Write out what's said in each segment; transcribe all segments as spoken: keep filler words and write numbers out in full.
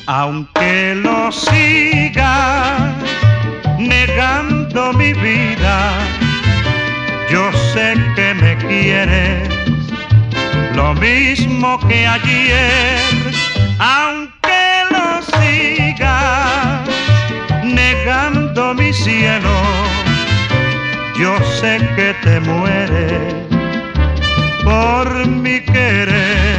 Aunque lo siga negando mi vida, yo sé que me quieres lo mismo que ayer. Aunque lo siga negando mi cielo, yo sé que te mueres por mi querer.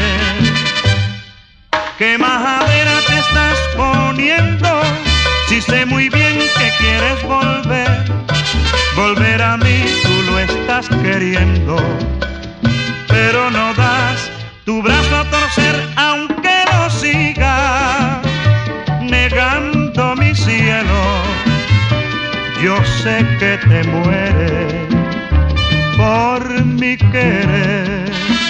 ¿Qué majadera te estás poniendo? Si sé muy bien que quieres volver, volver a mí tú lo estás queriendo, pero no das tu brazo a torcer. Aunque lo siga negando mi cielo, yo sé que te mueres por mi querer.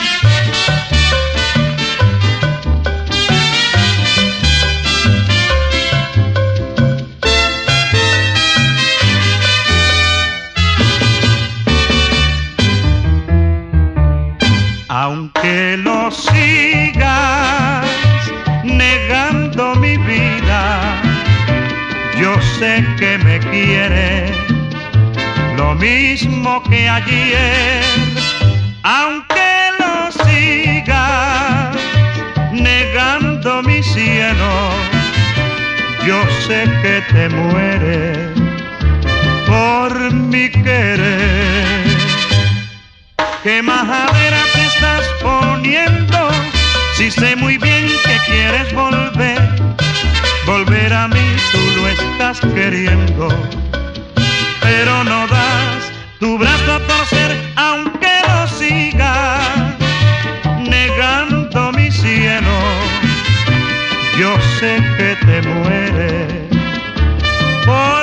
Aunque lo sigas negando mi vida, yo sé que me quieres lo mismo que ayer. Aunque lo sigas negando mi cielo, yo sé que te mueres por mi querer. ¿Qué majadera te estás poniendo? Si sé muy bien que quieres volver, volver a mí tú lo estás queriendo, pero no das tu brazo a torcer. Aunque lo sigas negando mi cielo, yo sé que te mueres por